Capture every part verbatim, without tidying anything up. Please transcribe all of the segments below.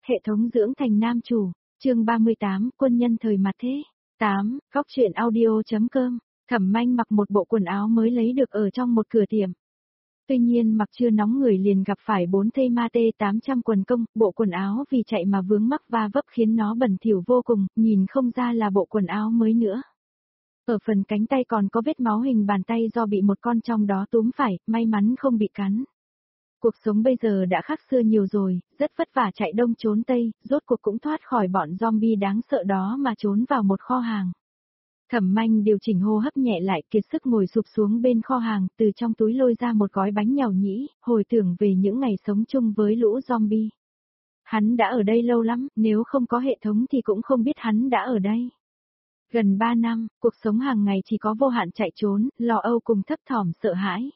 Hệ thống dưỡng thành nam chủ, chương ba mươi tám, quân nhân thời mặt thế. tám, góc truyện audio.com, Thẩm Manh mặc một bộ quần áo mới lấy được ở trong một cửa tiệm. Tuy nhiên mặc chưa nóng người liền gặp phải bốn thây ma tê tám trăm quần công, bộ quần áo vì chạy mà vướng mắc va vấp khiến nó bẩn thỉu vô cùng, nhìn không ra là bộ quần áo mới nữa. Ở phần cánh tay còn có vết máu hình bàn tay do bị một con trong đó túm phải, may mắn không bị cắn. Cuộc sống bây giờ đã khác xưa nhiều rồi, rất vất vả chạy đông trốn tây, rốt cuộc cũng thoát khỏi bọn zombie đáng sợ đó mà trốn vào một kho hàng. Thẩm Manh điều chỉnh hô hấp nhẹ lại, kiệt sức ngồi sụp xuống bên kho hàng, từ trong túi lôi ra một gói bánh nhàu nhĩ, hồi tưởng về những ngày sống chung với lũ zombie. Hắn đã ở đây lâu lắm, nếu không có hệ thống thì cũng không biết hắn đã ở đây. Gần ba năm, cuộc sống hàng ngày chỉ có vô hạn chạy trốn, lo âu cùng thấp thỏm sợ hãi.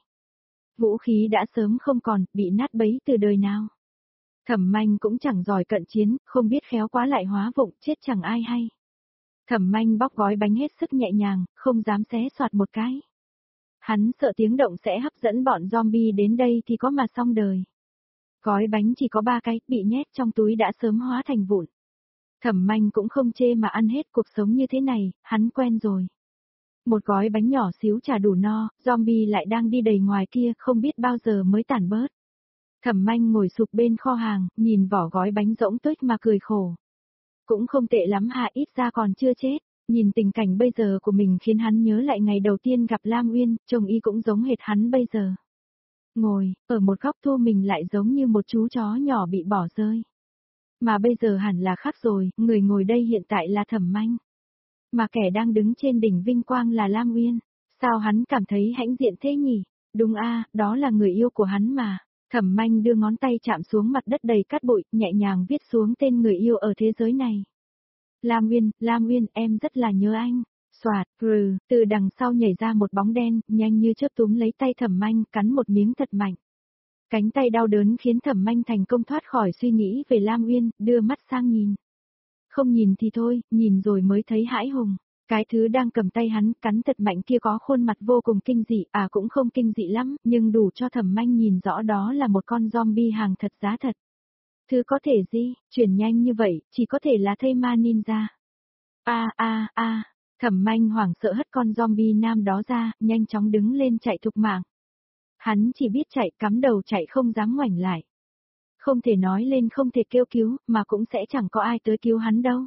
Vũ khí đã sớm không còn, bị nát bấy từ đời nào. Thẩm Manh cũng chẳng giỏi cận chiến, không biết khéo quá lại hóa vụng, chết chẳng ai hay. Thẩm Manh bóc gói bánh hết sức nhẹ nhàng, không dám xé xoạt một cái. Hắn sợ tiếng động sẽ hấp dẫn bọn zombie đến đây thì có mà xong đời. Gói bánh chỉ có ba cái, bị nhét trong túi đã sớm hóa thành vụn. Thẩm Manh cũng không chê mà ăn hết, cuộc sống như thế này, hắn quen rồi. Một gói bánh nhỏ xíu chả đủ no, zombie lại đang đi đầy ngoài kia, không biết bao giờ mới tản bớt. Thẩm Manh ngồi sụp bên kho hàng, nhìn vỏ gói bánh rỗng tuếch mà cười khổ. Cũng không tệ lắm hạ, ít ra còn chưa chết. Nhìn tình cảnh bây giờ của mình khiến hắn nhớ lại ngày đầu tiên gặp Lam Uyên, chồng y cũng giống hệt hắn bây giờ. Ngồi, ở một góc thu mình lại giống như một chú chó nhỏ bị bỏ rơi. Mà bây giờ hẳn là khác rồi, người ngồi đây hiện tại là Thẩm Manh. Mà kẻ đang đứng trên đỉnh vinh quang là Lam Uyên. Sao hắn cảm thấy hãnh diện thế nhỉ? Đúng a, đó là người yêu của hắn mà. Thẩm Manh đưa ngón tay chạm xuống mặt đất đầy cát bụi, nhẹ nhàng viết xuống tên người yêu ở thế giới này. Lam Uyên, Lam Uyên, em rất là nhớ anh. Soạt, rừ, từ đằng sau nhảy ra một bóng đen, nhanh như chớp túm lấy tay Thẩm Manh, cắn một miếng thật mạnh. Cánh tay đau đớn khiến Thẩm Manh thành công thoát khỏi suy nghĩ về Lam Uyên, đưa mắt sang nhìn. Không nhìn thì thôi, nhìn rồi mới thấy hãi hùng. Cái thứ đang cầm tay hắn cắn thật mạnh kia có khuôn mặt vô cùng kinh dị, à cũng không kinh dị lắm, nhưng đủ cho Thẩm Manh nhìn rõ đó là một con zombie hàng thật giá thật. Thứ có thể gì, chuyển nhanh như vậy, chỉ có thể là thây ma ninja. A a a, Thẩm Manh hoảng sợ hất con zombie nam đó ra, nhanh chóng đứng lên chạy thục mạng. Hắn chỉ biết chạy, cắm đầu chạy không dám ngoảnh lại. Không thể nói lên không thể kêu cứu, mà cũng sẽ chẳng có ai tới cứu hắn đâu.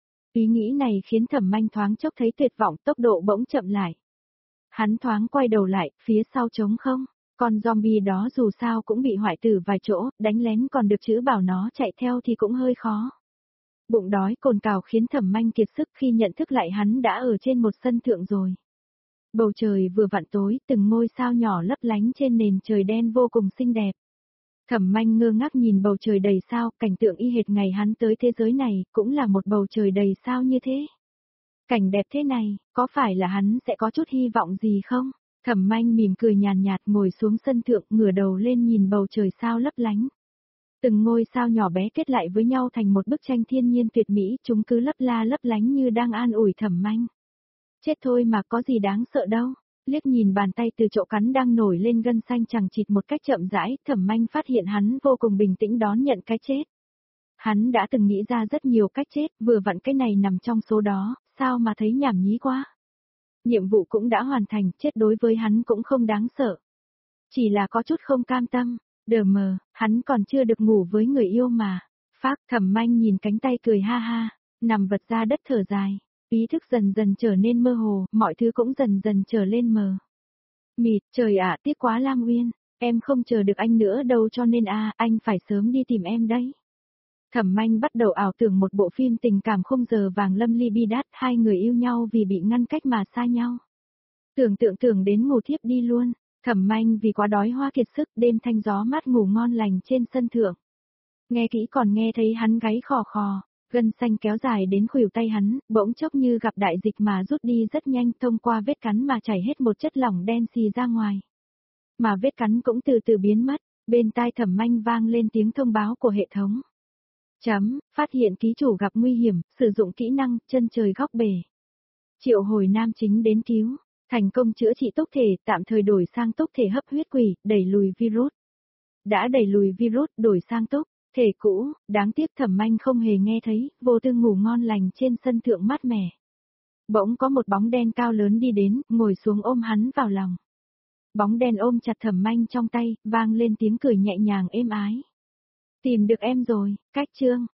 Ý nghĩ này khiến Thẩm Manh thoáng chốc thấy tuyệt vọng, tốc độ bỗng chậm lại. Hắn thoáng quay đầu lại, phía sau trống không, con zombie đó dù sao cũng bị hoại tử vài chỗ, đánh lén còn được chữ bảo nó chạy theo thì cũng hơi khó. Bụng đói cồn cào khiến Thẩm Manh kiệt sức khi nhận thức lại hắn đã ở trên một sân thượng rồi. Bầu trời vừa vặn tối, từng ngôi sao nhỏ lấp lánh trên nền trời đen vô cùng xinh đẹp. Thẩm Manh ngơ ngác nhìn bầu trời đầy sao, cảnh tượng y hệt ngày hắn tới thế giới này, cũng là một bầu trời đầy sao như thế. Cảnh đẹp thế này, có phải là hắn sẽ có chút hy vọng gì không? Thẩm Manh mỉm cười nhàn nhạt ngồi xuống sân thượng, ngửa đầu lên nhìn bầu trời sao lấp lánh. Từng ngôi sao nhỏ bé kết lại với nhau thành một bức tranh thiên nhiên tuyệt mỹ, chúng cứ lấp la lấp lánh như đang an ủi Thẩm Manh. Chết thôi mà có gì đáng sợ đâu. Liếc nhìn bàn tay từ chỗ cắn đang nổi lên gân xanh chằng chịt một cách chậm rãi, Thẩm Manh phát hiện hắn vô cùng bình tĩnh đón nhận cái chết. Hắn đã từng nghĩ ra rất nhiều cách chết, vừa vặn cái này nằm trong số đó, sao mà thấy nhảm nhí quá. Nhiệm vụ cũng đã hoàn thành, chết đối với hắn cũng không đáng sợ. Chỉ là có chút không cam tâm, đờ mờ, hắn còn chưa được ngủ với người yêu mà. Phác, Thẩm Manh nhìn cánh tay cười ha ha, nằm vật ra đất thở dài. Ý thức dần dần trở nên mơ hồ, mọi thứ cũng dần dần trở lên mờ. Mịt, trời ạ, tiếc quá Lam Uyên, em không chờ được anh nữa đâu cho nên a, à, anh phải sớm đi tìm em đấy. Thẩm Manh bắt đầu ảo tưởng một bộ phim tình cảm không giờ vàng lâm ly bi đát, hai người yêu nhau vì bị ngăn cách mà xa nhau. Tưởng tượng tưởng đến ngủ thiếp đi luôn, Thẩm Manh vì quá đói hoa kiệt sức, đêm thanh gió mát ngủ ngon lành trên sân thượng. Nghe kỹ còn nghe thấy hắn gáy khò khò. Gân xanh kéo dài đến khuỷu tay hắn, bỗng chốc như gặp đại dịch mà rút đi rất nhanh, thông qua vết cắn mà chảy hết một chất lỏng đen xì ra ngoài. Mà vết cắn cũng từ từ biến mất, bên tai Thẩm Manh vang lên tiếng thông báo của hệ thống. Chấm, phát hiện ký chủ gặp nguy hiểm, sử dụng kỹ năng, chân trời góc bể. Triệu hồi nam chính đến cứu, thành công chữa trị tốc thể, tạm thời đổi sang tốc thể hấp huyết quỷ, đẩy lùi virus. Đã đẩy lùi virus, đổi sang tốc. Thể cũ, đáng tiếc Thẩm Anh không hề nghe thấy, vô tư ngủ ngon lành trên sân thượng mát mẻ. Bỗng có một bóng đen cao lớn đi đến, ngồi xuống ôm hắn vào lòng. Bóng đen ôm chặt Thẩm Anh trong tay, vang lên tiếng cười nhẹ nhàng êm ái. Tìm được em rồi, cách chương.